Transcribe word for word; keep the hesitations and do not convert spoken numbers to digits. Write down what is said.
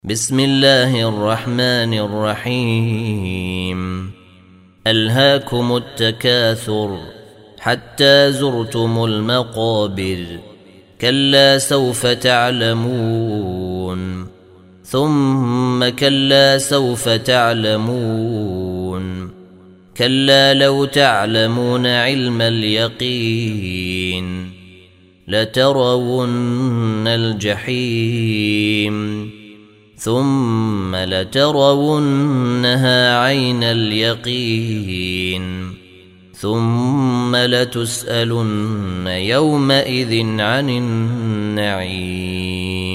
بسم الله الرحمن الرحيم ألهاكم التكاثر حتى زرتم المقابر كلا سوف تعلمون ثم كلا سوف تعلمون كلا لو تعلمون علم اليقين لترون الجحيم ثم لترونها عين اليقين ثم لتسألن يومئذ عن النعيم.